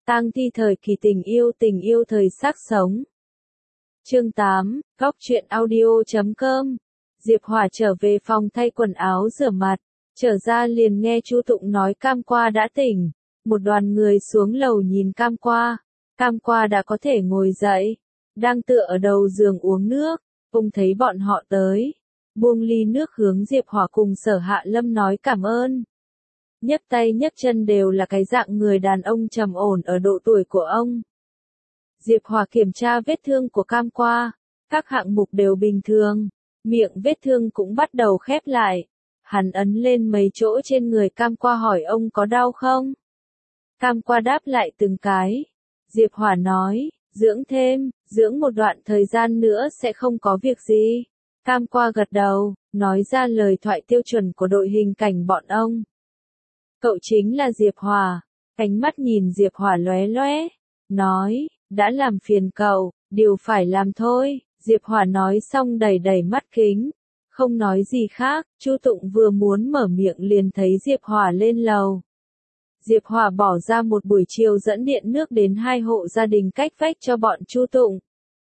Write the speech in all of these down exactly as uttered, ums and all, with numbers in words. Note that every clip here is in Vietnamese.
Tang thi thời kỳ tình yêu tình yêu thời xác sống. Chương tám, Góc truyện audio chấm com. Diệp Hỏa trở về phòng thay quần áo rửa mặt, trở ra liền nghe Chu Tụng nói Cam Qua đã tỉnh. Một đoàn người xuống lầu nhìn Cam Qua. Cam Qua đã có thể ngồi dậy, đang tựa ở đầu giường uống nước. Ông thấy bọn họ tới, buông ly nước hướng Diệp Hỏa cùng Sở Hạ Lâm nói cảm ơn. Nhấc tay nhấc chân đều là cái dạng người đàn ông trầm ổn ở độ tuổi của ông. Diệp Hỏa kiểm tra vết thương của Cam Qua, các hạng mục đều bình thường, miệng vết thương cũng bắt đầu khép lại. Hắn ấn lên mấy chỗ trên người Cam Qua hỏi ông có đau không? Cam Qua đáp lại từng cái. Diệp Hỏa nói, dưỡng thêm, dưỡng một đoạn thời gian nữa sẽ không có việc gì. Cam Qua gật đầu, nói ra lời thoại tiêu chuẩn của đội hình cảnh bọn ông. Cậu chính là Diệp Hỏa, ánh mắt nhìn Diệp Hỏa lóe lóe, nói, đã làm phiền cậu, điều phải làm thôi. Diệp Hỏa nói xong đẩy đẩy mắt kính, không nói gì khác. Chu Tụng vừa muốn mở miệng liền thấy Diệp Hỏa lên lầu. Diệp Hỏa bỏ ra một buổi chiều dẫn điện nước đến hai hộ gia đình cách vách cho bọn Chu Tụng.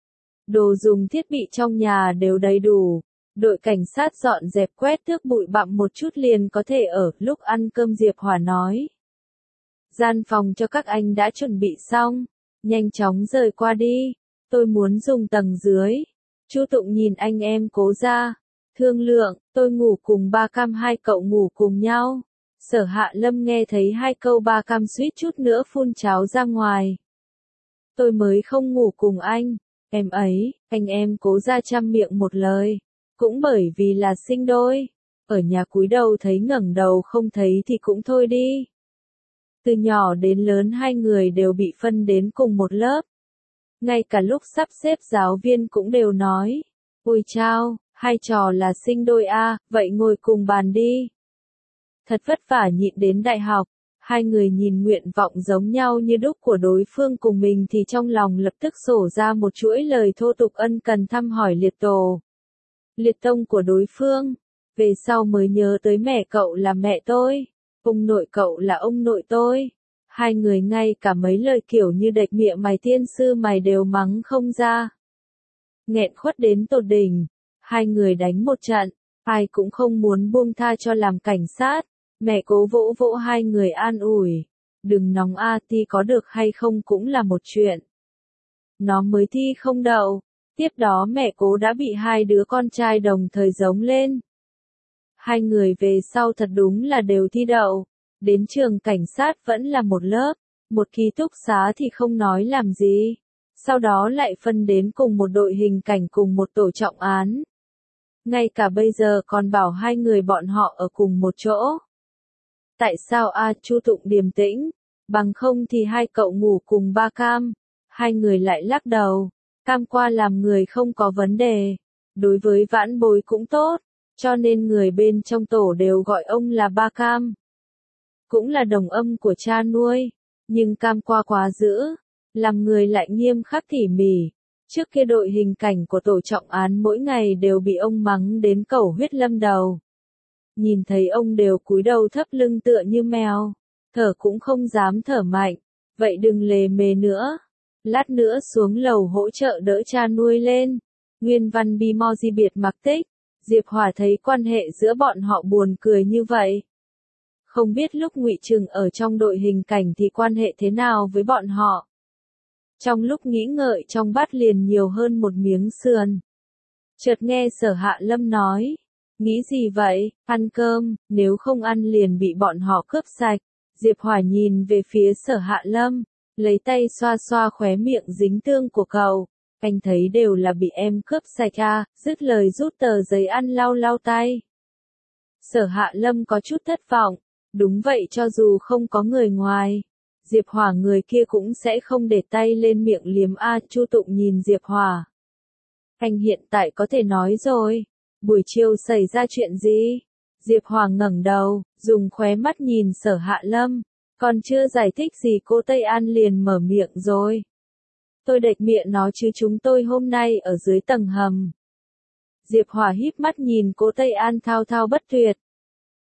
Đồ dùng thiết bị trong nhà đều đầy đủ. Đội cảnh sát dọn dẹp quét tước bụi bặm một chút liền có thể ở. Lúc ăn cơm Diệp Hỏa nói, gian phòng cho các anh đã chuẩn bị xong, nhanh chóng rời qua đi, tôi muốn dùng tầng dưới. Chu Tụng nhìn anh em Cố gia, thương lượng, tôi ngủ cùng ba Cam, hai cậu ngủ cùng nhau. Sở Hạ Lâm nghe thấy hai câu ba Cam suýt chút nữa phun cháo ra ngoài. Tôi mới không ngủ cùng anh, em ấy, anh em Cố gia chăm miệng một lời. Cũng bởi vì là sinh đôi, ở nhà cúi đầu thấy ngẩng đầu không thấy thì cũng thôi đi. Từ nhỏ đến lớn hai người đều bị phân đến cùng một lớp. Ngay cả lúc sắp xếp giáo viên cũng đều nói, ôi chao, hai trò là sinh đôi a, vậy ngồi cùng bàn đi. Thật vất vả nhịn đến đại học, hai người nhìn nguyện vọng giống nhau như đúc của đối phương cùng mình thì trong lòng lập tức sổ ra một chuỗi lời thô tục ân cần thăm hỏi liệt tổ. Liệt tông của đối phương, về sau mới nhớ tới mẹ cậu là mẹ tôi, ông nội cậu là ông nội tôi. Hai người ngay cả mấy lời kiểu như đệch miệng mày tiên sư mày đều mắng không ra. Nghẹn khuất đến tột đỉnh, hai người đánh một trận, ai cũng không muốn buông tha cho làm cảnh sát. Mẹ Cố vỗ vỗ hai người an ủi, đừng nóng a, thi có được hay không cũng là một chuyện. Nó mới thi không đậu. Tiếp đó mẹ Cố đã bị hai đứa con trai đồng thời giống lên. Hai người về sau thật đúng là đều thi đậu. Đến trường cảnh sát vẫn là một lớp, một ký túc xá thì không nói làm gì. Sau đó lại phân đến cùng một đội hình cảnh cùng một tổ trọng án. Ngay cả bây giờ còn bảo hai người bọn họ ở cùng một chỗ. Tại sao a? Chu Tụng điềm tĩnh, bằng không thì hai cậu ngủ cùng ba Cam. Hai người lại lắc đầu. Cam Qua làm người không có vấn đề, đối với vãn bối cũng tốt, cho nên người bên trong tổ đều gọi ông là ba Cam. Cũng là đồng âm của cha nuôi, nhưng Cam Qua quá dữ, làm người lại nghiêm khắc tỉ mỉ. Trước kia đội hình cảnh của tổ trọng án mỗi ngày đều bị ông mắng đến cẩu huyết lâm đầu. Nhìn thấy ông đều cúi đầu thấp lưng tựa như mèo, thở cũng không dám thở mạnh, vậy đừng lề mề nữa. Lát nữa xuống lầu hỗ trợ đỡ cha nuôi lên. Nguyên văn Bimoji biệt mặc tích. Diệp Hỏa thấy quan hệ giữa bọn họ buồn cười như vậy. Không biết lúc Ngụy Trừng ở trong đội hình cảnh thì quan hệ thế nào với bọn họ. Trong lúc nghĩ ngợi trong bát liền nhiều hơn một miếng sườn. Chợt nghe Sở Hạ Lâm nói. Nghĩ gì vậy, ăn cơm, nếu không ăn liền bị bọn họ cướp sạch. Diệp Hỏa nhìn về phía Sở Hạ Lâm. Lấy tay xoa xoa khóe miệng dính tương của cậu, anh thấy đều là bị em cướp sạch à, dứt lời rút tờ giấy ăn lau lau tay. Sở Hạ Lâm có chút thất vọng, đúng vậy cho dù không có người ngoài, Diệp Hỏa người kia cũng sẽ không để tay lên miệng liếm a. Chu Tụng nhìn Diệp Hỏa. Anh hiện tại có thể nói rồi, buổi chiều xảy ra chuyện gì? Diệp Hỏa ngẩng đầu, dùng khóe mắt nhìn Sở Hạ Lâm. Còn chưa giải thích gì cô Tây An liền mở miệng rồi. Tôi đệch miệng nó chứ chúng tôi hôm nay ở dưới tầng hầm. Diệp Hỏa híp mắt nhìn cô Tây An thao thao bất tuyệt.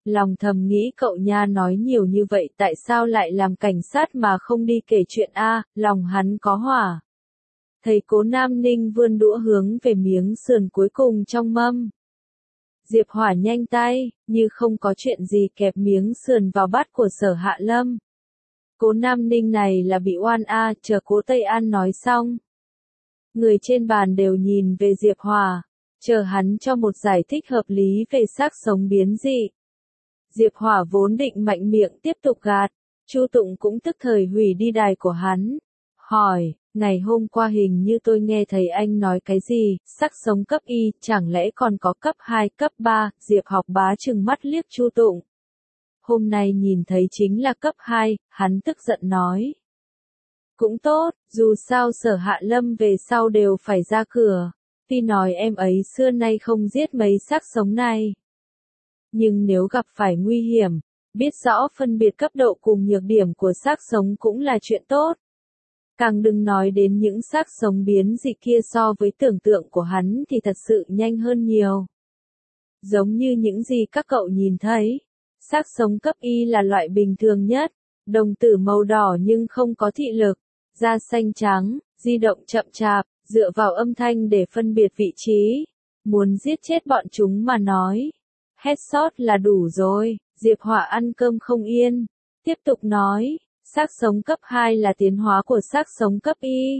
lòng thầm nghĩ cậu nha nói nhiều như vậy tại sao lại làm cảnh sát mà không đi kể chuyện a, lòng hắn có hỏa. Thấy Cố Nam Ninh vươn đũa hướng về miếng sườn cuối cùng trong mâm. Diệp Hỏa nhanh tay, như không có chuyện gì kẹp miếng sườn vào bát của Sở Hạ Lâm. Cố Nam Ninh này là bị oan a, chờ Cố Tây An nói xong. Người trên bàn đều nhìn về Diệp Hỏa, chờ hắn cho một giải thích hợp lý về xác sống biến dị. Diệp Hỏa vốn định mạnh miệng tiếp tục gạt, Chu Tụng cũng tức thời hủy đi đài của hắn. Hỏi, ngày hôm qua hình như tôi nghe thấy anh nói cái gì, xác sống cấp Y, chẳng lẽ còn có cấp hai, cấp ba, Diệp Học Bá trừng mắt liếc Chu Tụng. Hôm nay nhìn thấy chính là cấp hai, hắn tức giận nói. Cũng tốt, dù sao Sở Hạ Lâm về sau đều phải ra cửa. Tuy nói em ấy xưa nay không giết mấy xác sống này. Nhưng nếu gặp phải nguy hiểm, biết rõ phân biệt cấp độ cùng nhược điểm của xác sống cũng là chuyện tốt. Càng đừng nói đến những xác sống biến dị kia so với tưởng tượng của hắn thì thật sự nhanh hơn nhiều. Giống như những gì các cậu nhìn thấy, xác sống cấp Y là loại bình thường nhất, đồng tử màu đỏ nhưng không có thị lực, da xanh trắng, di động chậm chạp, dựa vào âm thanh để phân biệt vị trí. Muốn giết chết bọn chúng mà nói. Headshot là đủ rồi, Diệp Hỏa ăn cơm không yên. Tiếp tục nói, xác sống cấp hai là tiến hóa của xác sống cấp Y.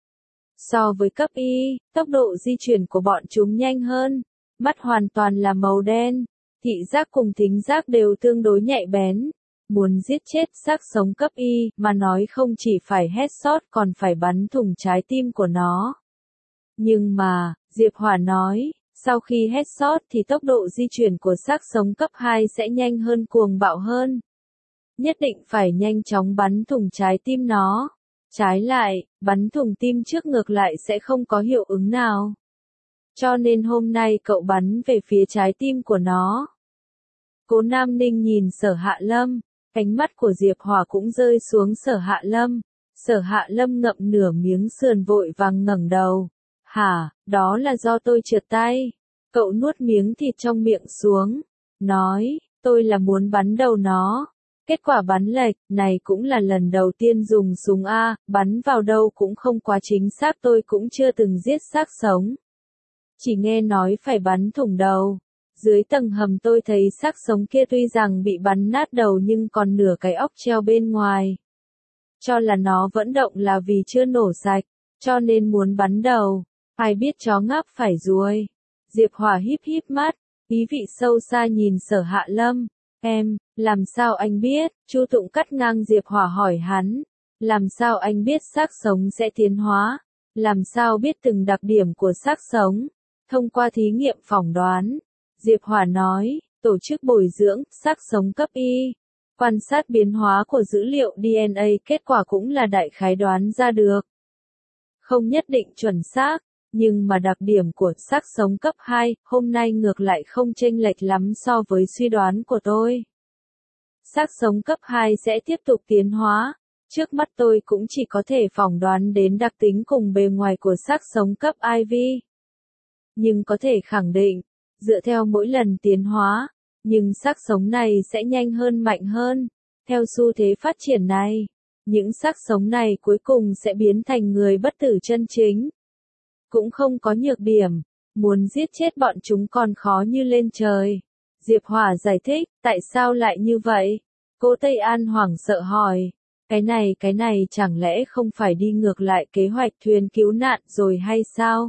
So với cấp Y, tốc độ di chuyển của bọn chúng nhanh hơn, mắt hoàn toàn là màu đen, thị giác cùng thính giác đều tương đối nhạy bén. Muốn giết chết xác sống cấp Y mà nói không chỉ phải headshot còn phải bắn thủng trái tim của nó. Nhưng mà, Diệp Hỏa nói, sau khi headshot thì tốc độ di chuyển của xác sống cấp hai sẽ nhanh hơn cuồng bạo hơn. Nhất định phải nhanh chóng bắn thủng trái tim nó. Trái lại, bắn thủng tim trước ngược lại sẽ không có hiệu ứng nào. Cho nên hôm nay cậu bắn về phía trái tim của nó. Cố Nam Ninh nhìn Sở Hạ Lâm, ánh mắt của Diệp Hỏa cũng rơi xuống Sở Hạ Lâm. Sở Hạ Lâm ngậm nửa miếng sườn vội vàng ngẩng đầu. Hả, đó là do tôi trượt tay. Cậu nuốt miếng thịt trong miệng xuống, nói, tôi là muốn bắn đầu nó. Kết quả bắn lệch, này cũng là lần đầu tiên dùng súng A, bắn vào đâu cũng không quá chính xác, tôi cũng chưa từng giết xác sống. Chỉ nghe nói phải bắn thủng đầu. Dưới tầng hầm tôi thấy xác sống kia tuy rằng bị bắn nát đầu nhưng còn nửa cái óc treo bên ngoài. Cho là nó vẫn động là vì chưa nổ sạch, cho nên muốn bắn đầu. Ai biết chó ngáp phải ruồi. Diệp Hỏa híp híp mắt, ý vị sâu xa nhìn Sở Hạ Lâm. Em, làm sao anh biết? Chu Tụng cắt ngang Diệp Hỏa hỏi hắn. Làm sao anh biết xác sống sẽ tiến hóa? Làm sao biết từng đặc điểm của xác sống? Thông qua thí nghiệm phỏng đoán. Diệp Hỏa nói, tổ chức bồi dưỡng, xác sống cấp Y. Quan sát biến hóa của dữ liệu đê en a, kết quả cũng là đại khái đoán ra được. Không nhất định chuẩn xác, nhưng mà đặc điểm của xác sống cấp hai, hôm nay ngược lại không chênh lệch lắm so với suy đoán của tôi. Xác sống cấp hai sẽ tiếp tục tiến hóa. Trước mắt tôi cũng chỉ có thể phỏng đoán đến đặc tính cùng bề ngoài của xác sống cấp I V. Nhưng có thể khẳng định, dựa theo mỗi lần tiến hóa, nhưng xác sống này sẽ nhanh hơn mạnh hơn. Theo xu thế phát triển này, những xác sống này cuối cùng sẽ biến thành người bất tử chân chính. Cũng không có nhược điểm, muốn giết chết bọn chúng còn khó như lên trời. Diệp Hỏa giải thích, tại sao lại như vậy? Cố Tây An hoảng sợ hỏi, cái này cái này chẳng lẽ không phải đi ngược lại kế hoạch thuyền cứu nạn rồi hay sao?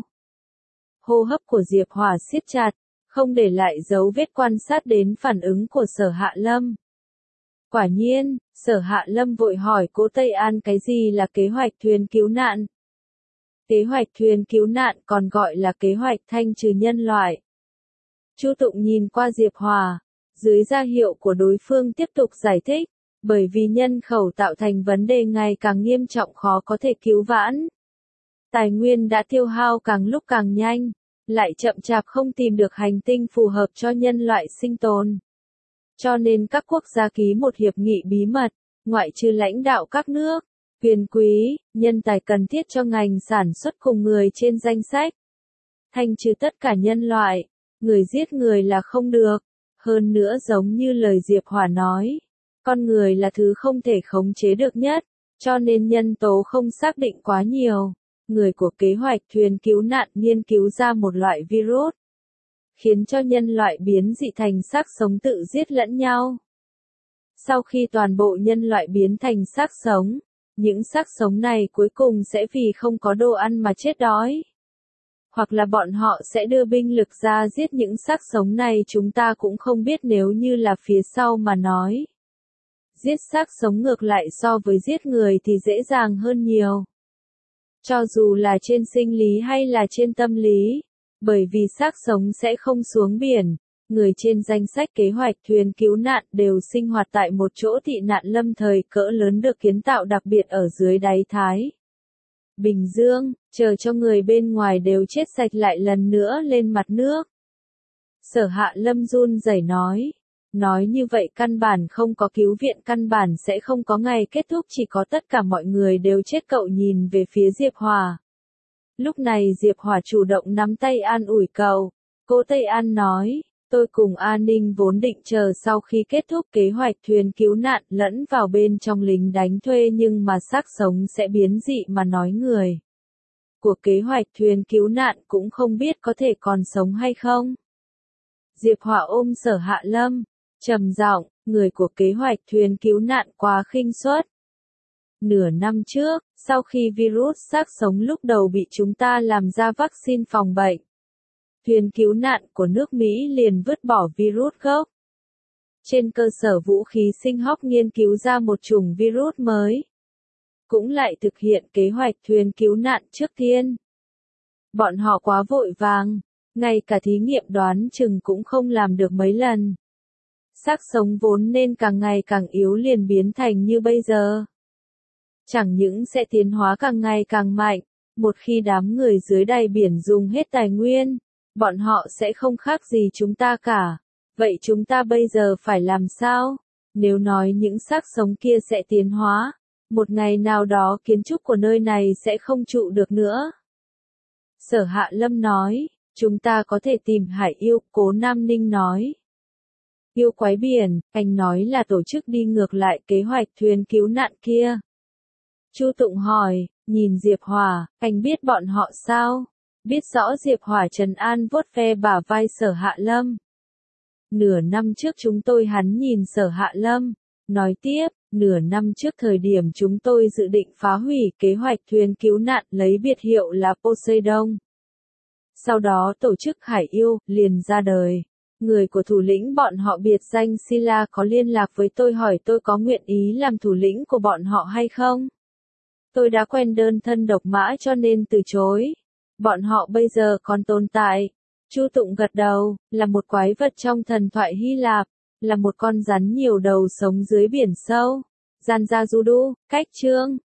Hô hấp của Diệp Hỏa siết chặt, không để lại dấu vết quan sát đến phản ứng của Sở Hạ Lâm. Quả nhiên, Sở Hạ Lâm vội hỏi Cố Tây An cái gì là kế hoạch thuyền cứu nạn? Kế hoạch thuyền cứu nạn còn gọi là kế hoạch thanh trừ nhân loại. Chu Tụng nhìn qua Diệp Hỏa, dưới ra hiệu của đối phương tiếp tục giải thích, bởi vì nhân khẩu tạo thành vấn đề ngày càng nghiêm trọng khó có thể cứu vãn. Tài nguyên đã tiêu hao càng lúc càng nhanh, lại chậm chạp không tìm được hành tinh phù hợp cho nhân loại sinh tồn. Cho nên các quốc gia ký một hiệp nghị bí mật, ngoại trừ lãnh đạo các nước, quyền quý, nhân tài cần thiết cho ngành sản xuất cùng người trên danh sách. Thanh trừ tất cả nhân loại, người giết người là không được. Hơn nữa giống như lời Diệp Hỏa nói, con người là thứ không thể khống chế được nhất, cho nên nhân tố không xác định quá nhiều. Người của kế hoạch thuyền cứu nạn nghiên cứu ra một loại virus, khiến cho nhân loại biến dị thành xác sống tự giết lẫn nhau. Sau khi toàn bộ nhân loại biến thành xác sống, những xác sống này cuối cùng sẽ vì không có đồ ăn mà chết đói. Hoặc là bọn họ sẽ đưa binh lực ra giết những xác sống này, chúng ta cũng không biết, nếu như là phía sau mà nói. Giết xác sống ngược lại so với giết người thì dễ dàng hơn nhiều. Cho dù là trên sinh lý hay là trên tâm lý, bởi vì xác sống sẽ không xuống biển, người trên danh sách kế hoạch thuyền cứu nạn đều sinh hoạt tại một chỗ thị nạn lâm thời cỡ lớn được kiến tạo đặc biệt ở dưới đáy Thái Bình Dương, chờ cho người bên ngoài đều chết sạch lại lần nữa lên mặt nước. Sở Hạ Lâm run rẩy nói, nói như vậy căn bản không có cứu viện, căn bản sẽ không có ngày kết thúc, chỉ có tất cả mọi người đều chết. Cậu nhìn về phía Diệp Hỏa. Lúc này Diệp Hỏa chủ động nắm tay an ủi cậu. Cô Tây An nói, tôi cùng An Ninh vốn định chờ sau khi kết thúc kế hoạch thuyền cứu nạn lẫn vào bên trong lính đánh thuê, nhưng mà xác sống sẽ biến dị mà nói người của kế hoạch thuyền cứu nạn cũng không biết có thể còn sống hay không. Diệp Hỏa ôm Sở Hạ Lâm, trầm giọng, người của kế hoạch thuyền cứu nạn quá khinh suất. Nửa năm trước, sau khi virus xác sống lúc đầu bị chúng ta làm ra vaccine phòng bệnh, thuyền cứu nạn của nước Mỹ liền vứt bỏ virus gốc. Trên cơ sở vũ khí sinh học nghiên cứu ra một chủng virus mới. Cũng lại thực hiện kế hoạch thuyền cứu nạn trước tiên. Bọn họ quá vội vàng, ngay cả thí nghiệm đoán chừng cũng không làm được mấy lần. Xác sống vốn nên càng ngày càng yếu liền biến thành như bây giờ. Chẳng những sẽ tiến hóa càng ngày càng mạnh, một khi đám người dưới đáy biển dùng hết tài nguyên, bọn họ sẽ không khác gì chúng ta cả. Vậy chúng ta bây giờ phải làm sao? Nếu nói những xác sống kia sẽ tiến hóa, một ngày nào đó kiến trúc của nơi này sẽ không trụ được nữa. Sở Hạ Lâm nói, chúng ta có thể tìm hải yêu, Cố Nam Ninh nói. Yêu quái biển, anh nói là tổ chức đi ngược lại kế hoạch thuyền cứu nạn kia. Chu Tụng hỏi, nhìn Diệp Hỏa, anh biết bọn họ sao? Biết rõ. Diệp Hỏa trấn an vuốt ve bả vai Sở Hạ Lâm. Nửa năm trước chúng tôi, hắn nhìn Sở Hạ Lâm, nói tiếp, nửa năm trước thời điểm chúng tôi dự định phá hủy kế hoạch thuyền cứu nạn lấy biệt hiệu là Poseidon. Sau đó tổ chức Hải Yêu liền ra đời. Người của thủ lĩnh bọn họ biệt danh Sila có liên lạc với tôi hỏi tôi có nguyện ý làm thủ lĩnh của bọn họ hay không. Tôi đã quen đơn thân độc mã cho nên từ chối. Bọn họ bây giờ còn tồn tại. Chu Tụng gật đầu, là một quái vật trong thần thoại Hy Lạp, là một con rắn nhiều đầu sống dưới biển sâu. Gian Gia Du Đu, cách chương.